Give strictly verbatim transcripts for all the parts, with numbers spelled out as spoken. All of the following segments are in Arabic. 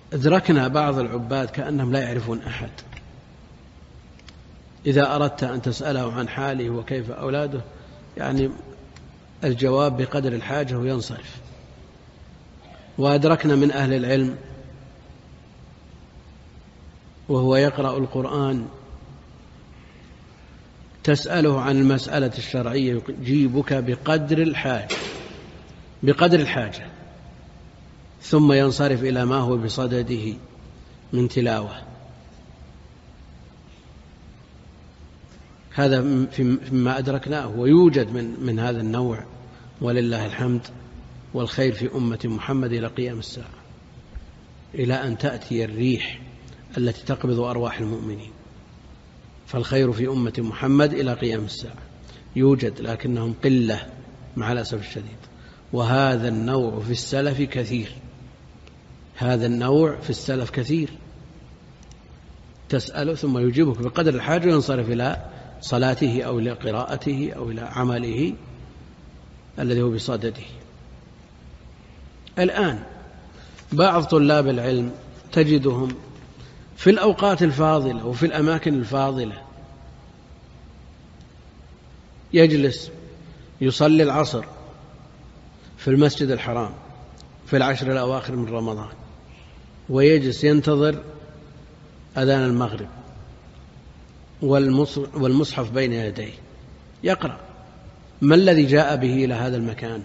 أدركنا بعض العباد كأنهم لا يعرفون أحد. إذا أردت أن تسأله عن حاله وكيف أولاده يعني الجواب بقدر الحاجة وينصرف. وأدركنا من أهل العلم وهو يقرأ القرآن تسأله عن المسألة الشرعية يجيبك بقدر الحاجة بقدر الحاجة ثم ينصرف إلى ما هو بصدده من تلاوة. هذا فيما أدركناه ويوجد من, من هذا النوع ولله الحمد والخير في أمة محمد إلى قيام الساعة، إلى أن تأتي الريح التي تقبض أرواح المؤمنين. فالخير في أمة محمد إلى قيام الساعة يوجد، لكنهم قلة مع الأسف الشديد. وهذا النوع في السلف كثير، هذا النوع في السلف كثير. تسأله ثم يجيبك بقدر الحاجة وينصرف إلى صلاته أو إلى قراءته أو إلى عمله الذي هو بصدده. الآن بعض طلاب العلم تجدهم في الأوقات الفاضلة وفي الأماكن الفاضلة يجلس يصلي العصر في المسجد الحرام في العشر الأواخر من رمضان، ويجلس ينتظر أذان المغرب والمصحف بين يديه يقرأ. ما الذي جاء به إلى هذا المكان؟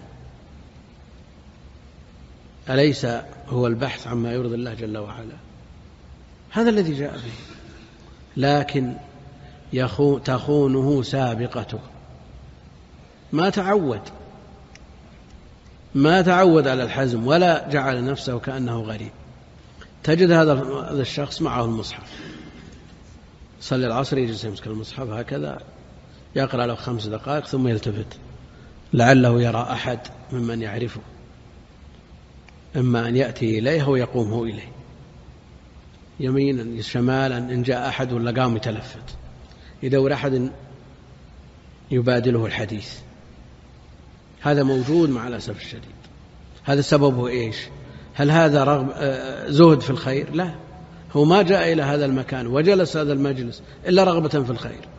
أليس هو البحث عما يرضي الله جل وعلا؟ هذا الذي جاء به، لكن تخونه سابقته. ما تعود ما تعود على الحزم ولا جعل نفسه كأنه غريب. تجد هذا الشخص معه المصحف، صلي العصر يجلس يمسك المصحف هكذا يقرأ له خمس دقائق ثم يلتفت لعله يرى أحد ممن يعرفه، إما أن يأتي إليه ويقوم هو إليه يمينا شمالا، إن جاء أحد ولا قام يتلفت يدور أحد يبادله الحديث. هذا موجود مع الأسف الشديد. هذا سببه إيش؟ هل هذا رغب زهد في الخير؟ لا، هو ما جاء إلى هذا المكان وجلس هذا المجلس إلا رغبة في الخير.